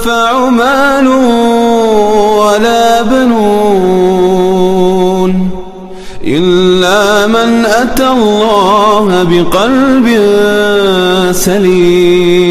ينفع مال ولا بنون إلا من أتى الله بقلب سليم.